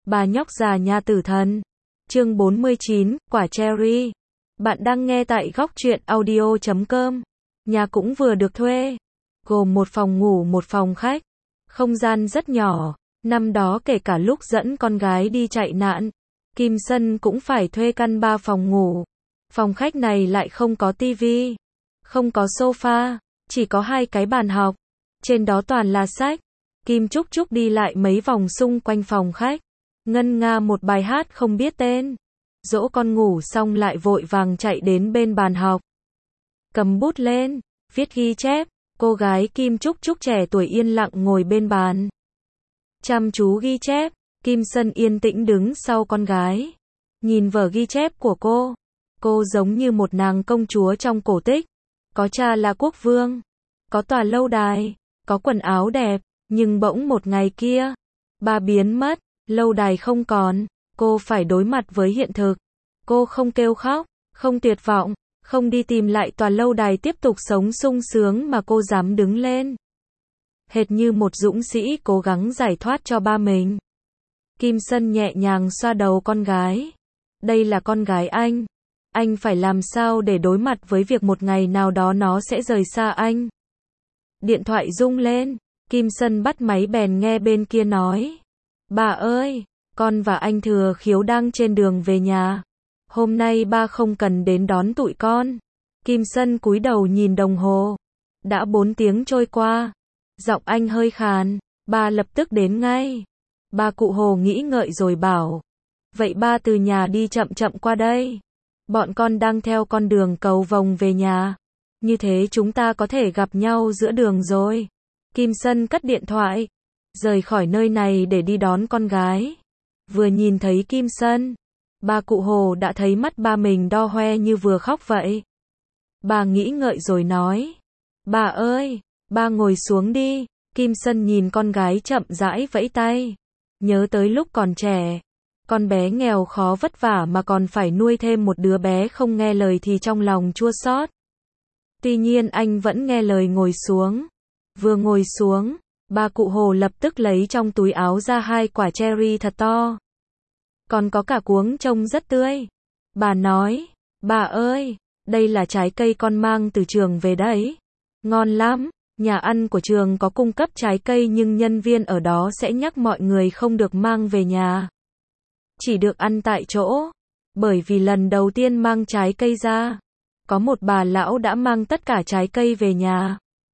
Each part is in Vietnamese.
Bà nhóc già nhà tử thần. Chương 49, quả cherry. Bạn đang nghe tại góc truyện audio.com. Nhà cũng vừa được thuê, gồm một phòng ngủ một phòng khách. Không gian rất nhỏ. Năm đó kể cả lúc dẫn con gái đi chạy nạn, Kim Sân cũng phải thuê căn 3 phòng ngủ. Phòng khách này lại không có tivi, không có sofa, chỉ có 2 cái bàn học. Trên đó toàn là sách. Kim Trúc Trúc đi lại mấy vòng xung quanh phòng khách, ngân nga một bài hát không biết tên. Dỗ con ngủ xong lại vội vàng chạy đến bên bàn học, cầm bút lên, viết ghi chép. Cô gái Kim Trúc Trúc trẻ tuổi yên lặng ngồi bên bàn, chăm chú ghi chép. Kim Sân yên tĩnh đứng sau con gái, nhìn vở ghi chép của cô. Cô giống như một nàng công chúa trong cổ tích. Có cha là quốc vương, có tòa lâu đài, có quần áo đẹp. Nhưng bỗng một ngày kia, ba biến mất, lâu đài không còn. Cô phải đối mặt với hiện thực. Cô không kêu khóc, không tuyệt vọng, không đi tìm lại tòa lâu đài tiếp tục sống sung sướng mà cô dám đứng lên. Hệt như một dũng sĩ cố gắng giải thoát cho ba mình. Kim Sân nhẹ nhàng xoa đầu con gái. Đây là con gái anh. Anh phải làm sao để đối mặt với việc một ngày nào đó nó sẽ rời xa anh. Điện thoại rung lên. Kim Sân bắt máy bèn nghe bên kia nói. Bà ơi, con và anh Thừa Khiếu đang trên đường về nhà. Hôm nay ba không cần đến đón tụi con. Kim Sân cúi đầu nhìn đồng hồ. Đã 4 tiếng trôi qua. Giọng anh hơi khàn. Ba lập tức đến ngay. Ba cụ Hồ nghĩ ngợi rồi bảo. Vậy ba từ nhà đi chậm chậm qua đây. Bọn con đang theo con đường cầu vồng về nhà. Như thế chúng ta có thể gặp nhau giữa đường rồi. Kim Sân cất điện thoại, rời khỏi nơi này để đi đón con gái. Vừa nhìn thấy Kim Sân, ba cụ Hồ đã thấy mắt ba mình đo hoe như vừa khóc vậy. Bà nghĩ ngợi rồi nói. Bà ơi, ba ngồi xuống đi. Kim Sân nhìn con gái chậm rãi vẫy tay. Nhớ tới lúc còn trẻ, con bé nghèo khó vất vả mà còn phải nuôi thêm một đứa bé không nghe lời thì trong lòng chua xót. Tuy nhiên anh vẫn nghe lời ngồi xuống. Vừa ngồi xuống, ba cụ Hồ lập tức lấy trong túi áo ra 2 quả cherry thật to. Còn có cả cuống trông rất tươi. Bà nói, bà ơi, đây là trái cây con mang từ trường về đấy. Ngon lắm, nhà ăn của trường có cung cấp trái cây nhưng nhân viên ở đó sẽ nhắc mọi người không được mang về nhà. Chỉ được ăn tại chỗ. Bởi vì lần đầu tiên mang trái cây ra, có một bà lão đã mang tất cả trái cây về nhà.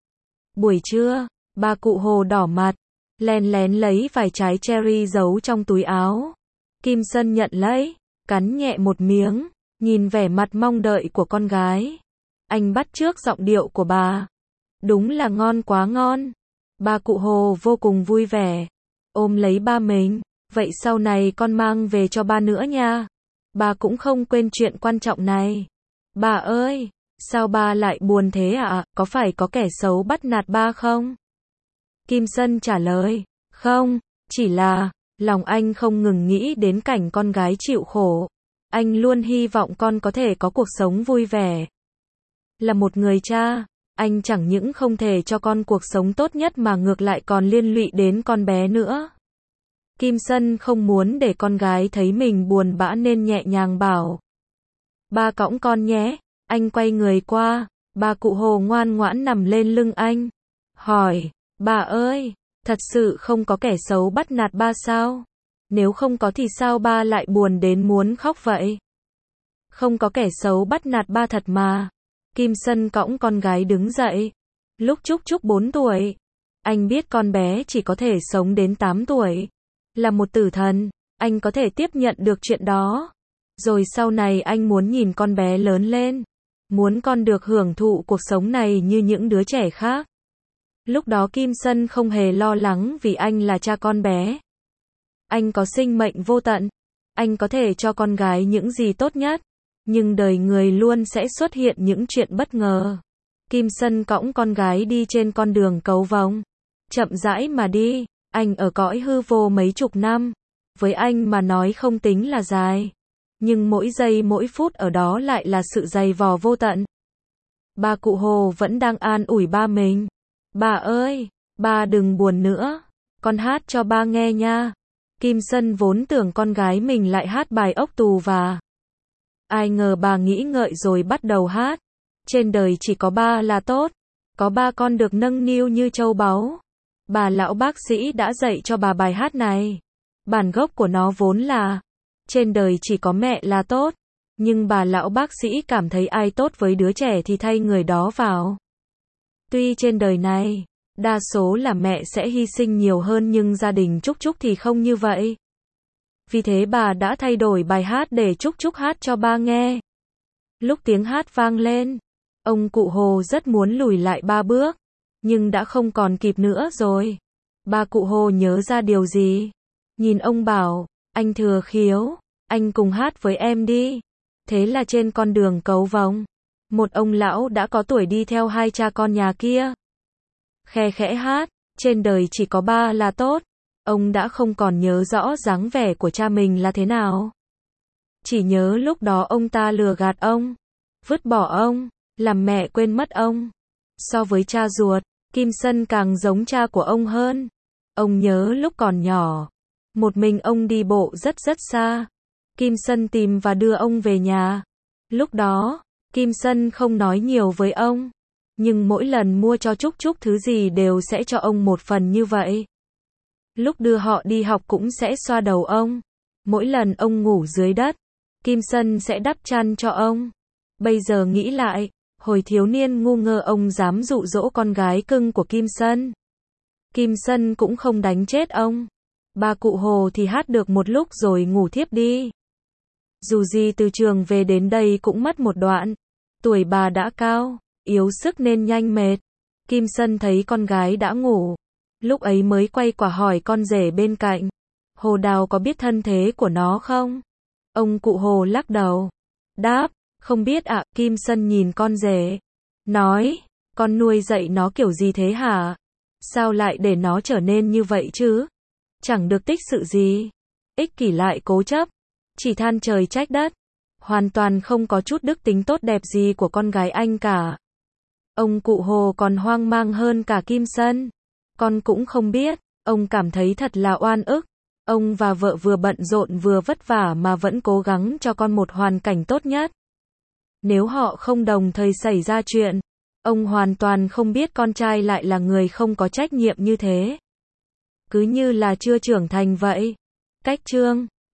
Buổi trưa, ba cụ Hồ đỏ mặt, len lén lấy vài trái cherry giấu trong túi áo. Kim Sân nhận lấy, cắn nhẹ một miếng, nhìn vẻ mặt mong đợi của con gái. Anh bắt chước giọng điệu của bà. Đúng là ngon quá ngon. Ba cụ Hồ vô cùng vui vẻ, ôm lấy ba mình. Vậy sau này con mang về cho ba nữa nha. Ba cũng không quên chuyện quan trọng này. Bà ơi, sao ba lại buồn thế ạ? Có phải có kẻ xấu bắt nạt ba không? Kim Sân trả lời, không, chỉ là, lòng anh không ngừng nghĩ đến cảnh con gái chịu khổ. Anh luôn hy vọng con có thể có cuộc sống vui vẻ. Là một người cha, anh chẳng những không thể cho con cuộc sống tốt nhất mà ngược lại còn liên lụy đến con bé nữa. Kim Sân không muốn để con gái thấy mình buồn bã nên nhẹ nhàng bảo. Ba cõng con nhé. Anh quay người qua, ba cụ Hồ ngoan ngoãn nằm lên lưng anh. Hỏi, bà ơi, thật sự không có kẻ xấu bắt nạt ba sao? Nếu không có thì sao ba lại buồn đến muốn khóc vậy? Không có kẻ xấu bắt nạt ba thật mà. Kim Sân cõng con gái đứng dậy. Lúc Trúc Trúc 4 tuổi, anh biết con bé chỉ có thể sống đến 8 tuổi. Là một tử thần, anh có thể tiếp nhận được chuyện đó. Rồi sau này anh muốn nhìn con bé lớn lên. Muốn con được hưởng thụ cuộc sống này như những đứa trẻ khác. Lúc đó Kim Sân không hề lo lắng vì anh là cha con bé. Anh có sinh mệnh vô tận. Anh có thể cho con gái những gì tốt nhất. Nhưng đời người luôn sẽ xuất hiện những chuyện bất ngờ. Kim Sân cõng con gái đi trên con đường cầu vồng. Chậm rãi mà đi. Anh ở cõi hư vô mấy chục năm. Với anh mà nói không tính là dài. Nhưng mỗi giây mỗi phút ở đó lại là sự dày vò vô tận. Ba cụ Hồ vẫn đang an ủi ba mình. Bà ơi, ba đừng buồn nữa. Con hát cho ba nghe nha. Kim Sân vốn tưởng con gái mình lại hát bài ốc tù và ai ngờ bà nghĩ ngợi rồi bắt đầu hát. Trên đời chỉ có ba là tốt, có ba con được nâng niu như châu báu. Bà lão bác sĩ đã dạy cho bà bài hát này. Bản gốc của nó vốn là trên đời chỉ có mẹ là tốt, nhưng bà lão bác sĩ cảm thấy ai tốt với đứa trẻ thì thay người đó vào. Tuy trên đời này, đa số là mẹ sẽ hy sinh nhiều hơn nhưng gia đình Trúc Trúc thì không như vậy. Vì thế bà đã thay đổi bài hát để Trúc Trúc hát cho ba nghe. Lúc tiếng hát vang lên, ông cụ Hồ rất muốn lùi lại 3 bước, nhưng đã không còn kịp nữa rồi. Ba cụ Hồ nhớ ra điều gì? Nhìn ông bảo, anh Thừa Khiếu, anh cùng hát với em đi. Thế là trên con đường cầu vồng, một ông lão đã có tuổi đi theo hai cha con nhà kia. Khe khẽ hát, trên đời chỉ có ba là tốt. Ông đã không còn nhớ rõ dáng vẻ của cha mình là thế nào. Chỉ nhớ lúc đó ông ta lừa gạt ông, vứt bỏ ông, làm mẹ quên mất ông. So với cha ruột, Kim Sân càng giống cha của ông hơn. Ông nhớ lúc còn nhỏ, một mình ông đi bộ rất xa. Kim Sân tìm và đưa ông về nhà. Lúc đó, Kim Sân không nói nhiều với ông, nhưng mỗi lần mua cho Trúc Trúc thứ gì đều sẽ cho ông một phần như vậy. Lúc đưa họ đi học cũng sẽ xoa đầu ông. Mỗi lần ông ngủ dưới đất, Kim Sân sẽ đắp chăn cho ông. Bây giờ nghĩ lại, hồi thiếu niên ngu ngơ ông dám dụ dỗ con gái cưng của Kim Sân. Kim Sân cũng không đánh chết ông. Ba cụ Hồ thì hát được một lúc rồi ngủ thiếp đi. Dù gì từ trường về đến đây cũng mất một đoạn. Tuổi bà đã cao, yếu sức nên nhanh mệt. Kim Sân thấy con gái đã ngủ, lúc ấy mới quay qua hỏi con rể bên cạnh. Hồ Đào có biết thân thế của nó không? Ông cụ Hồ lắc đầu. Đáp, không biết ạ. Kim Sân nhìn con rể, nói, con nuôi dạy nó kiểu gì thế hả? Sao lại để nó trở nên như vậy chứ? Chẳng được tích sự gì. Ích kỷ lại cố chấp, chỉ than trời trách đất. Hoàn toàn không có chút đức tính tốt đẹp gì của con gái anh cả. Ông cụ Hồ còn hoang mang hơn cả Kim Sân. Con cũng không biết, ông cảm thấy thật là oan ức. Ông và vợ vừa bận rộn vừa vất vả mà vẫn cố gắng cho con một hoàn cảnh tốt nhất. Nếu họ không đồng thời xảy ra chuyện, ông hoàn toàn không biết con trai lại là người không có trách nhiệm như thế. Cứ như là chưa trưởng thành vậy. Cách chương